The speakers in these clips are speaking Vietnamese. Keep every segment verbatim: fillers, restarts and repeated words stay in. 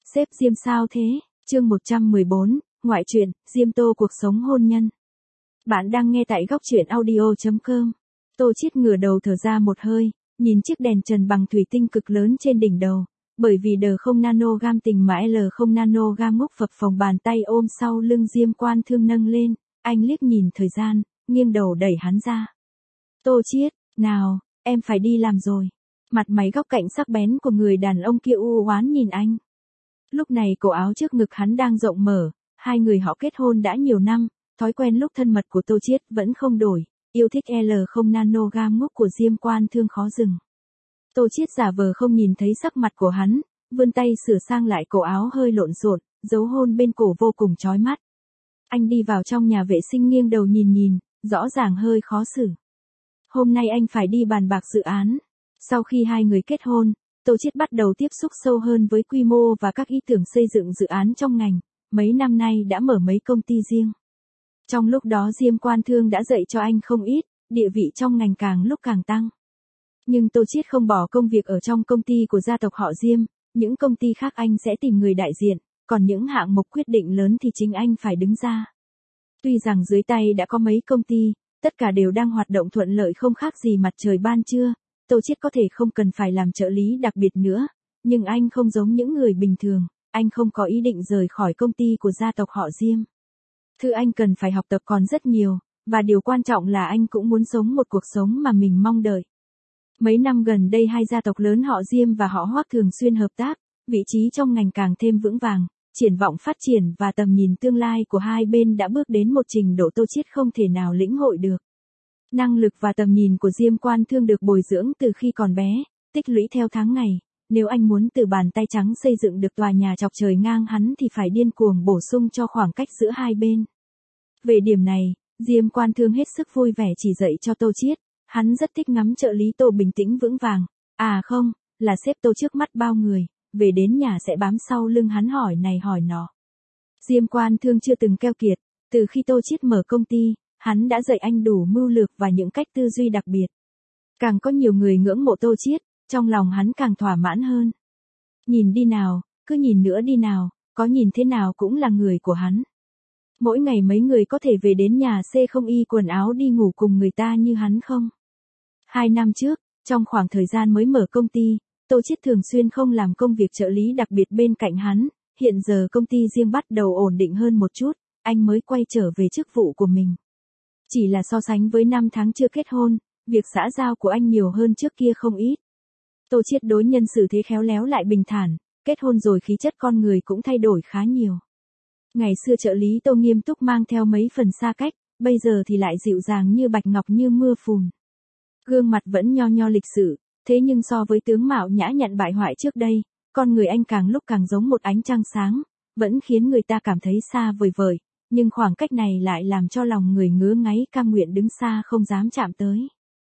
Sếp Diêm sao thế? Chương một trăm mười bốn, ngoại truyện, Diêm Tô cuộc sống hôn nhân. Bạn đang nghe tại góc truyện audio chấm com. Tô Chiết ngửa đầu thở ra một hơi, nhìn chiếc đèn trần bằng thủy tinh cực lớn trên đỉnh đầu, bởi vì D không nano gam tình mà L không nano gam ngốc phập phồng bàn tay ôm sau lưng Diêm Quan Thương nâng lên, anh liếc nhìn thời gian, nghiêng đầu đẩy hắn ra. Tô Chiết, nào, em phải đi làm rồi. Mặt máy góc cạnh sắc bén của người đàn ông kia u oán nhìn anh. Lúc này cổ áo trước ngực hắn đang rộng mở, hai người họ kết hôn đã nhiều năm, thói quen lúc thân mật của Tô Chiết vẫn không đổi, yêu thích L không nano gam ngốc của Diêm Quan Thương khó dừng. Tô Chiết giả vờ không nhìn thấy sắc mặt của hắn, vươn tay sửa sang lại cổ áo hơi lộn xộn, dấu hôn bên cổ vô cùng chói mắt. Anh đi vào trong nhà vệ sinh nghiêng đầu nhìn nhìn, rõ ràng hơi khó xử. Hôm nay anh phải đi bàn bạc dự án. Sau khi hai người kết hôn, Tô Chiết bắt đầu tiếp xúc sâu hơn với quy mô và các ý tưởng xây dựng dự án trong ngành, mấy năm nay đã mở mấy công ty riêng. Trong lúc đó Diêm Quan Thương đã dạy cho anh không ít, địa vị trong ngành càng lúc càng tăng. Nhưng Tô Chiết không bỏ công việc ở trong công ty của gia tộc họ Diêm, những công ty khác anh sẽ tìm người đại diện, còn những hạng mục quyết định lớn thì chính anh phải đứng ra. Tuy rằng dưới tay đã có mấy công ty, tất cả đều đang hoạt động thuận lợi không khác gì mặt trời ban trưa, Tô Chiết có thể không cần phải làm trợ lý đặc biệt nữa, nhưng anh không giống những người bình thường, anh không có ý định rời khỏi công ty của gia tộc họ Diêm. Thứ anh cần phải học tập còn rất nhiều, và điều quan trọng là anh cũng muốn sống một cuộc sống mà mình mong đợi. Mấy năm gần đây hai gia tộc lớn họ Diêm và họ Hoắc thường xuyên hợp tác, vị trí trong ngành càng thêm vững vàng, triển vọng phát triển và tầm nhìn tương lai của hai bên đã bước đến một trình độ Tô Chiết không thể nào lĩnh hội được. Năng lực và tầm nhìn của Diêm Quan Thương được bồi dưỡng từ khi còn bé, tích lũy theo tháng ngày, nếu anh muốn từ bàn tay trắng xây dựng được tòa nhà chọc trời ngang hắn thì phải điên cuồng bổ sung cho khoảng cách giữa hai bên. Về điểm này, Diêm Quan Thương hết sức vui vẻ chỉ dạy cho Tô Chiết, hắn rất thích ngắm trợ lý Tô bình tĩnh vững vàng, à không, là sếp Tô trước mắt bao người, về đến nhà sẽ bám sau lưng hắn hỏi này hỏi nọ. Diêm Quan Thương chưa từng keo kiệt, từ khi Tô Chiết mở công ty, hắn đã dạy anh đủ mưu lược và những cách tư duy đặc biệt. Càng có nhiều người ngưỡng mộ Tô Chiết, trong lòng hắn càng thỏa mãn hơn. Nhìn đi nào, cứ nhìn nữa đi nào, có nhìn thế nào cũng là người của hắn. Mỗi ngày mấy người có thể về đến nhà xê không y quần áo đi ngủ cùng người ta như hắn không? Hai năm trước, trong khoảng thời gian mới mở công ty, Tô Chiết thường xuyên không làm công việc trợ lý đặc biệt bên cạnh hắn, hiện giờ công ty riêng bắt đầu ổn định hơn một chút, anh mới quay trở về chức vụ của mình. Chỉ là so sánh với năm tháng chưa kết hôn, việc xã giao của anh nhiều hơn trước kia không ít. Tô Chiết đối nhân xử thế khéo léo lại bình thản, kết hôn rồi khí chất con người cũng thay đổi khá nhiều. Ngày xưa trợ lý Tô nghiêm túc mang theo mấy phần xa cách, bây giờ thì lại dịu dàng như bạch ngọc như mưa phùn. Gương mặt vẫn nho nho lịch sự, thế nhưng so với tướng mạo nhã nhặn bại hoại trước đây, con người anh càng lúc càng giống một ánh trăng sáng, vẫn khiến người ta cảm thấy xa vời vời. Nhưng khoảng cách này lại làm cho lòng người ngứa ngáy cam nguyện đứng xa không dám chạm tới.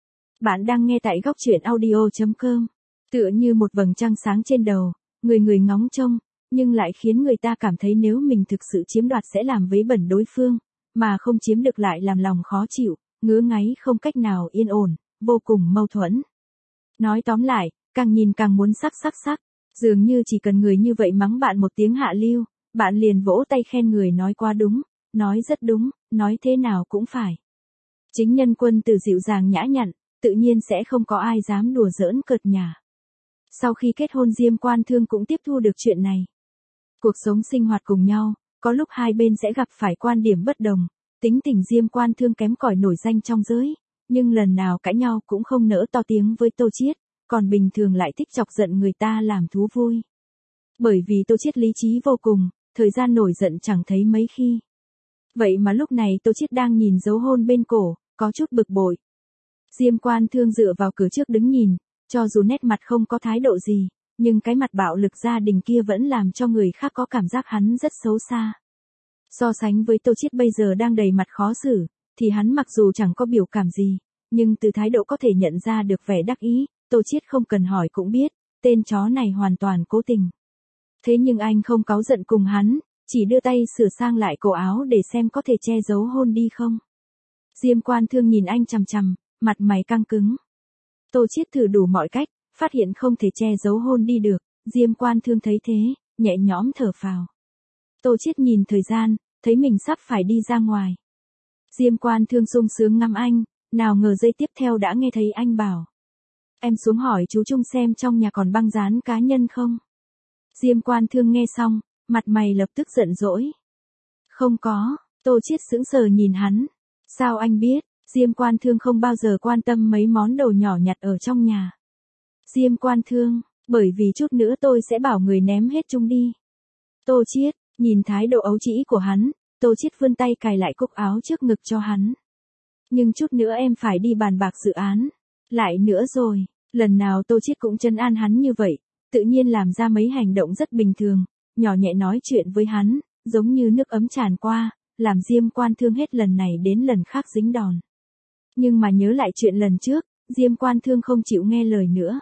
Bạn đang nghe tại góc truyện audio chấm com. Tựa như một vầng trăng sáng trên đầu, người người ngóng trông, nhưng lại khiến người ta cảm thấy nếu mình thực sự chiếm đoạt sẽ làm vấy bẩn đối phương, mà không chiếm được lại làm lòng khó chịu, ngứa ngáy không cách nào yên ổn, vô cùng mâu thuẫn. Nói tóm lại, càng nhìn càng muốn sắc sắc sắc, dường như chỉ cần người như vậy mắng bạn một tiếng hạ lưu, bạn liền vỗ tay khen người nói quá đúng. Nói rất đúng, nói thế nào cũng phải. Chính nhân quân từ dịu dàng nhã nhặn, tự nhiên sẽ không có ai dám đùa giỡn cợt nhả. Sau khi kết hôn Diêm Quan Thương cũng tiếp thu được chuyện này. Cuộc sống sinh hoạt cùng nhau, có lúc hai bên sẽ gặp phải quan điểm bất đồng, tính tình Diêm Quan Thương kém cỏi nổi danh trong giới, nhưng lần nào cãi nhau cũng không nỡ to tiếng với Tô Chiết, còn bình thường lại thích chọc giận người ta làm thú vui. Bởi vì Tô Chiết lý trí vô cùng, thời gian nổi giận chẳng thấy mấy khi. Vậy mà lúc này Tô Chiết đang nhìn dấu hôn bên cổ, có chút bực bội. Diêm Quan Thương dựa vào cửa trước đứng nhìn, cho dù nét mặt không có thái độ gì, nhưng cái mặt bạo lực gia đình kia vẫn làm cho người khác có cảm giác hắn rất xấu xa. So sánh với Tô Chiết bây giờ đang đầy mặt khó xử, thì hắn mặc dù chẳng có biểu cảm gì, nhưng từ thái độ có thể nhận ra được vẻ đắc ý, Tô Chiết không cần hỏi cũng biết, tên chó này hoàn toàn cố tình. Thế nhưng anh không cáu giận cùng hắn, chỉ đưa tay sửa sang lại cổ áo để xem có thể che giấu hôn đi không. Diêm Quan Thương nhìn anh chằm chằm, mặt mày căng cứng. Tô Chiết thử đủ mọi cách, phát hiện không thể che giấu hôn đi được, Diêm Quan Thương thấy thế, nhẹ nhõm thở phào. Tô Chiết nhìn thời gian, thấy mình sắp phải đi ra ngoài. Diêm Quan Thương sung sướng ngắm anh, nào ngờ giây tiếp theo đã nghe thấy anh bảo. Em xuống hỏi chú Trung xem trong nhà còn băng dán cá nhân không? Diêm Quan Thương nghe xong, mặt mày lập tức giận dỗi. Không có, Tô Chiết sững sờ nhìn hắn. Sao anh biết? Diêm Quan Thương không bao giờ quan tâm mấy món đồ nhỏ nhặt ở trong nhà. Diêm Quan Thương, bởi vì chút nữa tôi sẽ bảo người ném hết chúng đi. Tô Chiết, nhìn thái độ ấu trĩ của hắn, Tô Chiết vươn tay cài lại cúc áo trước ngực cho hắn. Nhưng chút nữa em phải đi bàn bạc dự án. Lại nữa rồi, lần nào Tô Chiết cũng trấn an hắn như vậy, tự nhiên làm ra mấy hành động rất bình thường, nhỏ nhẹ nói chuyện với hắn, giống như nước ấm tràn qua, làm Diêm Quan Thương hết lần này đến lần khác dính đòn. Nhưng mà nhớ lại chuyện lần trước, Diêm Quan Thương không chịu nghe lời nữa.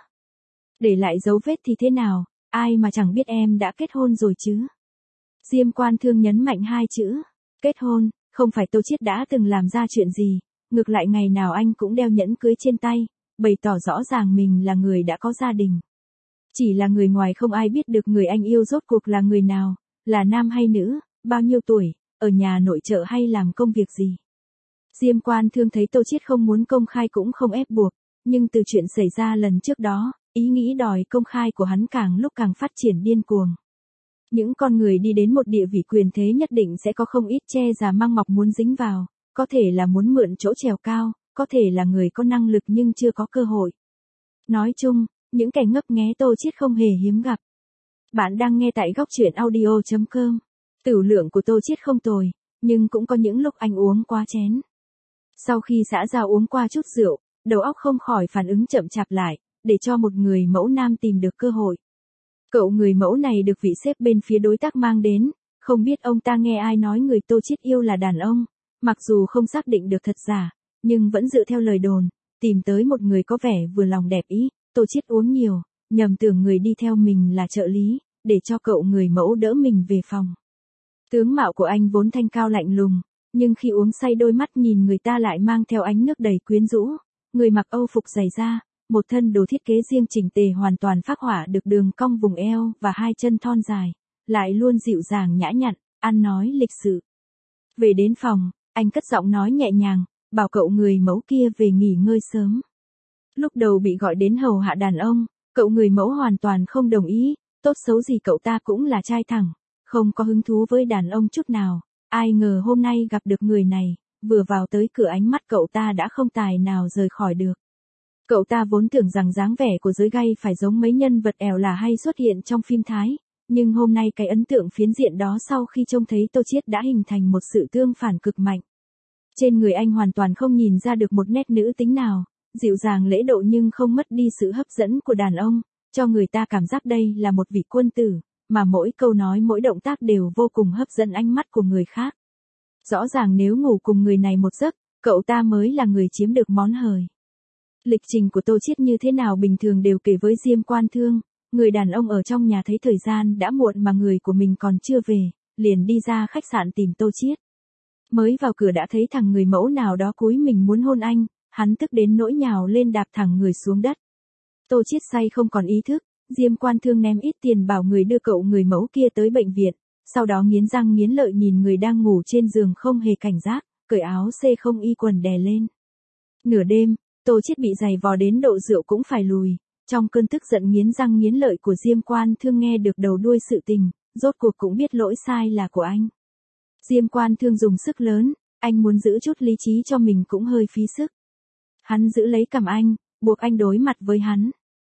Để lại dấu vết thì thế nào, ai mà chẳng biết em đã kết hôn rồi chứ. Diêm Quan Thương nhấn mạnh hai chữ, kết hôn, không phải Tô Chiết đã từng làm ra chuyện gì, ngược lại ngày nào anh cũng đeo nhẫn cưới trên tay, bày tỏ rõ ràng mình là người đã có gia đình. Chỉ là người ngoài không ai biết được người anh yêu rốt cuộc là người nào, là nam hay nữ, bao nhiêu tuổi, ở nhà nội trợ hay làm công việc gì. Diêm Quan Thương thấy Tô Chiết không muốn công khai cũng không ép buộc, nhưng từ chuyện xảy ra lần trước đó, ý nghĩ đòi công khai của hắn càng lúc càng phát triển điên cuồng. Những con người đi đến một địa vị quyền thế nhất định sẽ có không ít che già mang mọc muốn dính vào, có thể là muốn mượn chỗ trèo cao, có thể là người có năng lực nhưng chưa có cơ hội. Nói chung, những kẻ ngấp nghé Tô Chiết không hề hiếm gặp. Bạn đang nghe tại góc truyện audio chấm com. Tửu lượng của Tô Chiết không tồi, nhưng cũng có những lúc anh uống quá chén. Sau khi xã giao uống qua chút rượu, đầu óc không khỏi phản ứng chậm chạp lại, để cho một người mẫu nam tìm được cơ hội. Cậu người mẫu này được vị sếp bên phía đối tác mang đến, không biết ông ta nghe ai nói người Tô Chiết yêu là đàn ông, mặc dù không xác định được thật giả, nhưng vẫn dựa theo lời đồn, tìm tới một người có vẻ vừa lòng đẹp ý, Tô Chiết uống nhiều, nhầm tưởng người đi theo mình là trợ lý, để cho cậu người mẫu đỡ mình về phòng. Tướng mạo của anh vốn thanh cao lạnh lùng, nhưng khi uống say đôi mắt nhìn người ta lại mang theo ánh nước đầy quyến rũ, người mặc âu phục dày da, một thân đồ thiết kế riêng chỉnh tề hoàn toàn phác họa được đường cong vùng eo và hai chân thon dài, lại luôn dịu dàng nhã nhặn, ăn nói lịch sự. Về đến phòng, anh cất giọng nói nhẹ nhàng, bảo cậu người mẫu kia về nghỉ ngơi sớm. Lúc đầu bị gọi đến hầu hạ đàn ông, cậu người mẫu hoàn toàn không đồng ý, tốt xấu gì cậu ta cũng là trai thẳng, không có hứng thú với đàn ông chút nào. Ai ngờ hôm nay gặp được người này, vừa vào tới cửa ánh mắt cậu ta đã không tài nào rời khỏi được. Cậu ta vốn tưởng rằng dáng vẻ của giới gay phải giống mấy nhân vật ẻo là hay xuất hiện trong phim Thái, nhưng hôm nay cái ấn tượng phiến diện đó sau khi trông thấy Tô Chiết đã hình thành một sự tương phản cực mạnh. Trên người anh hoàn toàn không nhìn ra được một nét nữ tính nào, dịu dàng lễ độ nhưng không mất đi sự hấp dẫn của đàn ông, cho người ta cảm giác đây là một vị quân tử, mà mỗi câu nói mỗi động tác đều vô cùng hấp dẫn ánh mắt của người khác. Rõ ràng nếu ngủ cùng người này một giấc, cậu ta mới là người chiếm được món hời. Lịch trình của Tô Chiết như thế nào bình thường đều kể với Diêm Quan Thương, người đàn ông ở trong nhà thấy thời gian đã muộn mà người của mình còn chưa về, liền đi ra khách sạn tìm Tô Chiết. Mới vào cửa đã thấy thằng người mẫu nào đó cúi mình muốn hôn anh, hắn tức đến nỗi nhào lên đạp thẳng người xuống đất. Tô Chiết say không còn ý thức, Diêm Quan Thương ném ít tiền bảo người đưa cậu người mẫu kia tới bệnh viện, sau đó nghiến răng nghiến lợi nhìn người đang ngủ trên giường không hề cảnh giác, cởi áo xê không y quần đè lên. Nửa đêm, Tô Chiết bị giày vò đến độ rượu cũng phải lùi, trong cơn tức giận nghiến răng nghiến lợi của Diêm Quan Thương nghe được đầu đuôi sự tình, rốt cuộc cũng biết lỗi sai là của anh. Diêm Quan Thương dùng sức lớn, anh muốn giữ chút lý trí cho mình cũng hơi phí sức. Hắn giữ lấy cằm anh, buộc anh đối mặt với hắn.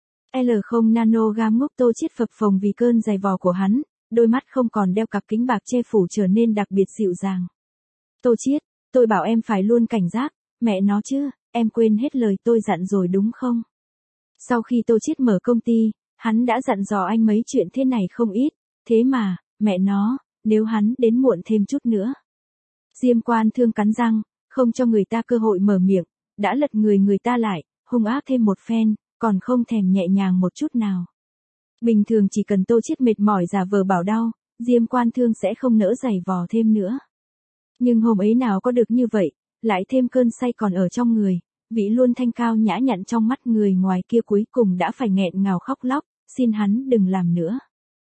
L không nanogam ngốc Tô Chiết phập phồng vì cơn giày vò của hắn, đôi mắt không còn đeo cặp kính bạc che phủ trở nên đặc biệt dịu dàng. Tô Chiết, tôi bảo em phải luôn cảnh giác, mẹ nó chứ, em quên hết lời tôi dặn rồi đúng không? Sau khi Tô Chiết mở công ty, hắn đã dặn dò anh mấy chuyện thế này không ít, thế mà, mẹ nó, nếu hắn đến muộn thêm chút nữa. Diêm Quan Thương cắn răng, không cho người ta cơ hội mở miệng, đã lật người người ta lại, hung ác thêm một phen, còn không thèm nhẹ nhàng một chút nào. Bình thường chỉ cần Tô Chiết mệt mỏi giả vờ bảo đau, Diêm Quan Thương sẽ không nỡ giày vò thêm nữa. Nhưng hôm ấy nào có được như vậy, lại thêm cơn say còn ở trong người, vị luôn thanh cao nhã nhặn trong mắt người ngoài kia cuối cùng đã phải nghẹn ngào khóc lóc, xin hắn đừng làm nữa.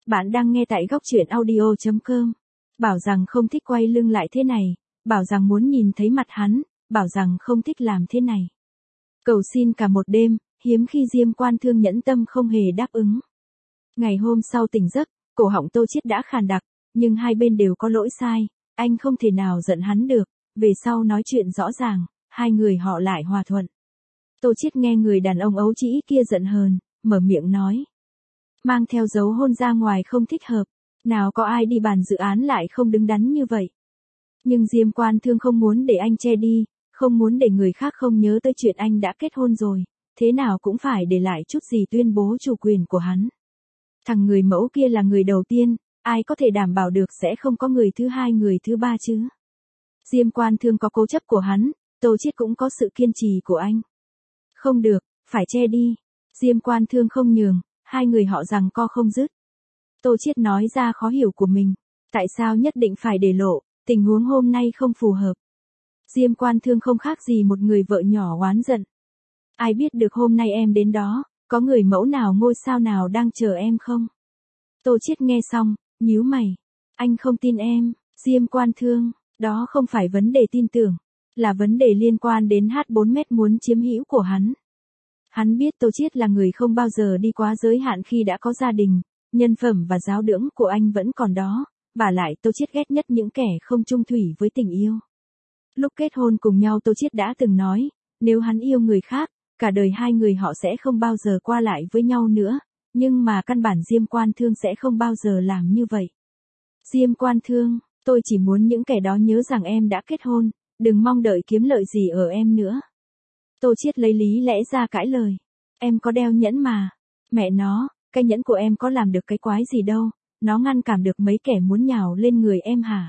Bạn đang nghe tại góc truyện audio chấm com. Bảo rằng không thích quay lưng lại thế này, bảo rằng muốn nhìn thấy mặt hắn, bảo rằng không thích làm thế này. Cầu xin cả một đêm, hiếm khi Diêm Quan Thương nhẫn tâm không hề đáp ứng. Ngày hôm sau tỉnh giấc, cổ họng Tô Chiết đã khàn đặc, nhưng hai bên đều có lỗi sai, anh không thể nào giận hắn được, về sau nói chuyện rõ ràng, hai người họ lại hòa thuận. Tô Chiết nghe người đàn ông ấu trĩ kia giận hờn, mở miệng nói. Mang theo dấu hôn ra ngoài không thích hợp, nào có ai đi bàn dự án lại không đứng đắn như vậy. Nhưng Diêm Quan Thương không muốn để anh che đi, không muốn để người khác không nhớ tới chuyện anh đã kết hôn rồi, thế nào cũng phải để lại chút gì tuyên bố chủ quyền của hắn. Thằng người mẫu kia là người đầu tiên, ai có thể đảm bảo được sẽ không có người thứ hai người thứ ba chứ. Diêm Quan Thương có cố chấp của hắn, Tô Chiết cũng có sự kiên trì của anh. Không được, phải che đi. Diêm Quan Thương không nhường, hai người họ giằng co không dứt. Tô Chiết nói ra khó hiểu của mình, tại sao nhất định phải để lộ, tình huống hôm nay không phù hợp. Diêm Quan Thương không khác gì một người vợ nhỏ oán giận. Ai biết được hôm nay em đến đó, có người mẫu nào ngôi sao nào đang chờ em không? Tô Chiết nghe xong, nhíu mày. Anh không tin em, Diêm Quan Thương, đó không phải vấn đề tin tưởng, là vấn đề liên quan đến hát bốn mét muốn chiếm hữu của hắn. Hắn biết Tô Chiết là người không bao giờ đi quá giới hạn khi đã có gia đình, nhân phẩm và giáo dưỡng của anh vẫn còn đó, vả lại Tô Chiết ghét nhất những kẻ không chung thủy với tình yêu. Lúc kết hôn cùng nhau Tô Chiết đã từng nói, nếu hắn yêu người khác, cả đời hai người họ sẽ không bao giờ qua lại với nhau nữa, nhưng mà căn bản Diêm Quan Thương sẽ không bao giờ làm như vậy. Diêm Quan Thương, tôi chỉ muốn những kẻ đó nhớ rằng em đã kết hôn, đừng mong đợi kiếm lợi gì ở em nữa. Tô Chiết lấy lý lẽ ra cãi lời. Em có đeo nhẫn mà. Mẹ nó, cái nhẫn của em có làm được cái quái gì đâu, nó ngăn cản được mấy kẻ muốn nhào lên người em hả?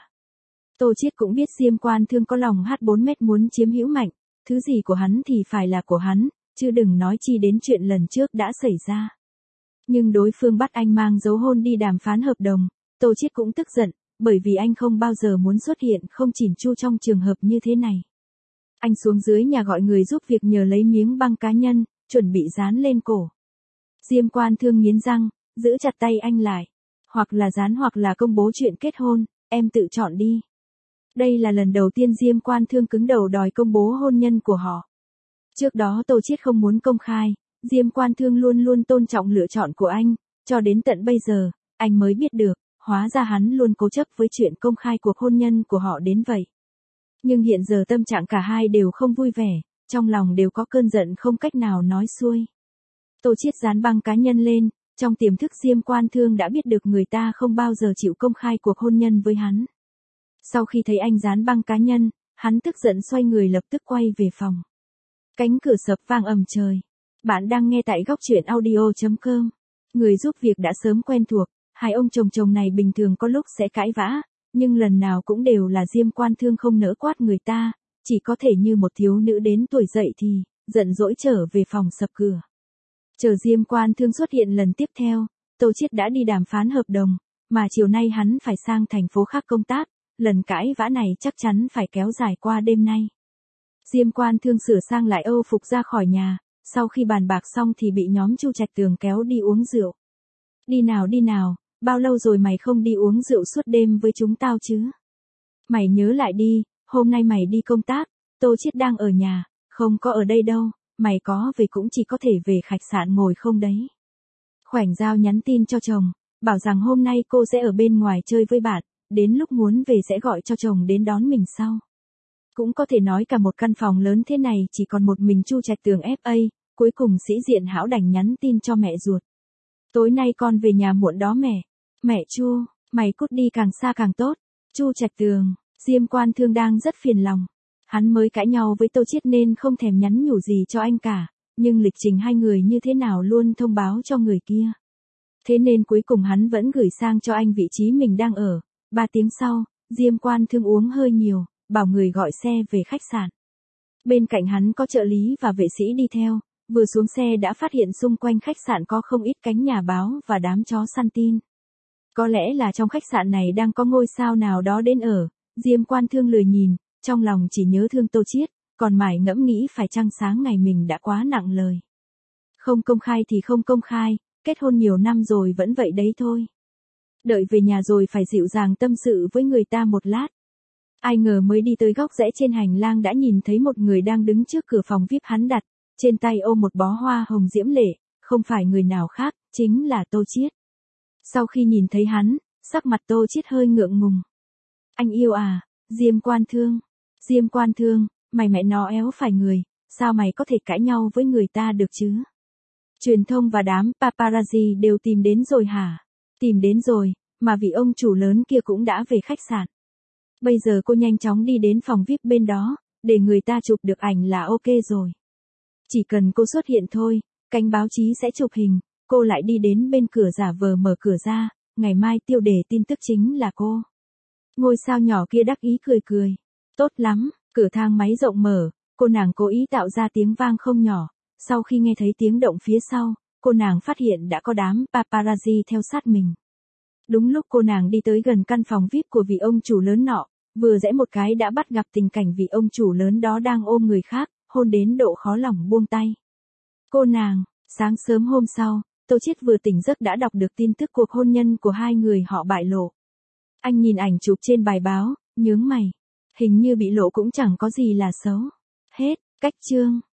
Tô Chiết cũng biết Diêm Quan Thương có lòng hát bốn mét muốn chiếm hữu mạnh, thứ gì của hắn thì phải là của hắn, chứ đừng nói chi đến chuyện lần trước đã xảy ra. Nhưng đối phương bắt anh mang dấu hôn đi đàm phán hợp đồng, Tô Chiết cũng tức giận, bởi vì anh không bao giờ muốn xuất hiện không chỉn chu trong trường hợp như thế này. Anh xuống dưới nhà gọi người giúp việc nhờ lấy miếng băng cá nhân, chuẩn bị dán lên cổ. Diêm Quan Thương nghiến răng, giữ chặt tay anh lại. Hoặc là dán hoặc là công bố chuyện kết hôn, em tự chọn đi. Đây là lần đầu tiên Diêm Quan Thương cứng đầu đòi công bố hôn nhân của họ. Trước đó Tô Chiết không muốn công khai, Diêm Quan Thương luôn luôn tôn trọng lựa chọn của anh, cho đến tận bây giờ, anh mới biết được, hóa ra hắn luôn cố chấp với chuyện công khai cuộc hôn nhân của họ đến vậy. Nhưng hiện giờ tâm trạng cả hai đều không vui vẻ, trong lòng đều có cơn giận không cách nào nói xuôi. Tô Chiết dán băng cá nhân lên, trong tiềm thức Diêm Quan Thương đã biết được người ta không bao giờ chịu công khai cuộc hôn nhân với hắn. Sau khi thấy anh dán băng cá nhân, hắn tức giận xoay người lập tức quay về phòng. Cánh cửa sập vang ầm trời. Bạn đang nghe tại góc truyện audio chấm com. Người giúp việc đã sớm quen thuộc, hai ông chồng chồng này bình thường có lúc sẽ cãi vã, nhưng lần nào cũng đều là Diêm Quan Thương không nỡ quát người ta, chỉ có thể như một thiếu nữ đến tuổi dậy thì, giận dỗi trở về phòng sập cửa. Chờ Diêm Quan Thương xuất hiện lần tiếp theo, Tô Chiết đã đi đàm phán hợp đồng, mà chiều nay hắn phải sang thành phố khác công tác, lần cãi vã này chắc chắn phải kéo dài qua đêm nay. Diêm Quan Thương sửa sang lại âu phục ra khỏi nhà, sau khi bàn bạc xong thì bị nhóm Chu Trạch Tường kéo đi uống rượu. Đi nào đi nào, bao lâu rồi mày không đi uống rượu suốt đêm với chúng tao chứ? Mày nhớ lại đi, hôm nay mày đi công tác, Tô Chiết đang ở nhà, không có ở đây đâu, mày có về cũng chỉ có thể về khách sạn ngồi không đấy. Khoảnh Giao nhắn tin cho chồng, bảo rằng hôm nay cô sẽ ở bên ngoài chơi với bạn, đến lúc muốn về sẽ gọi cho chồng đến đón mình sau. Cũng có thể nói cả một căn phòng lớn thế này chỉ còn một mình Chu Trạch Tường ép a, cuối cùng sĩ diện hão đành nhắn tin cho mẹ ruột. Tối nay con về nhà muộn đó mẹ. Mẹ Chu, mày cút đi càng xa càng tốt. Chu Trạch Tường, Diêm Quan Thương đang rất phiền lòng. Hắn mới cãi nhau với Tô Chiết nên không thèm nhắn nhủ gì cho anh cả, nhưng lịch trình hai người như thế nào luôn thông báo cho người kia. Thế nên cuối cùng hắn vẫn gửi sang cho anh vị trí mình đang ở. Ba tiếng sau, Diêm Quan Thương uống hơi nhiều, bảo người gọi xe về khách sạn. Bên cạnh hắn có trợ lý và vệ sĩ đi theo, vừa xuống xe đã phát hiện xung quanh khách sạn có không ít cánh nhà báo và đám chó săn tin. Có lẽ là trong khách sạn này đang có ngôi sao nào đó đến ở, Diêm Quan Thương lười nhìn, trong lòng chỉ nhớ thương Tô Chiết, còn mải ngẫm nghĩ phải chăng sáng ngày mình đã quá nặng lời. Không công khai thì không công khai, kết hôn nhiều năm rồi vẫn vậy đấy thôi. Đợi về nhà rồi phải dịu dàng tâm sự với người ta một lát. Ai ngờ mới đi tới góc rẽ trên hành lang đã nhìn thấy một người đang đứng trước cửa phòng vi ai pi hắn đặt, trên tay ôm một bó hoa hồng diễm lệ, không phải người nào khác, chính là Tô Chiết. Sau khi nhìn thấy hắn, sắc mặt Tô Chiết hơi ngượng ngùng. Anh yêu à, Diêm Quan Thương. Diêm Quan Thương, mày mẹ nó éo phải người, sao mày có thể cãi nhau với người ta được chứ? Truyền thông và đám paparazzi đều tìm đến rồi hả? Tìm đến rồi, mà vị ông chủ lớn kia cũng đã về khách sạn. Bây giờ cô nhanh chóng đi đến phòng vi ai pi bên đó, để người ta chụp được ảnh là ok rồi. Chỉ cần cô xuất hiện thôi, cánh báo chí sẽ chụp hình, cô lại đi đến bên cửa giả vờ mở cửa ra, ngày mai tiêu đề tin tức chính là cô. Ngôi sao nhỏ kia đắc ý cười cười. Tốt lắm, cửa thang máy rộng mở, cô nàng cố ý tạo ra tiếng vang không nhỏ, sau khi nghe thấy tiếng động phía sau, cô nàng phát hiện đã có đám paparazzi theo sát mình. Đúng lúc cô nàng đi tới gần căn phòng vi ai pi của vị ông chủ lớn nọ, vừa rẽ một cái đã bắt gặp tình cảnh vị ông chủ lớn đó đang ôm người khác, hôn đến độ khó lòng buông tay. Cô nàng, sáng sớm hôm sau, Tô Chiết vừa tỉnh giấc đã đọc được tin tức cuộc hôn nhân của hai người họ bại lộ. Anh nhìn ảnh chụp trên bài báo, nhướng mày. Hình như bị lộ cũng chẳng có gì là xấu. Hết, cách chương.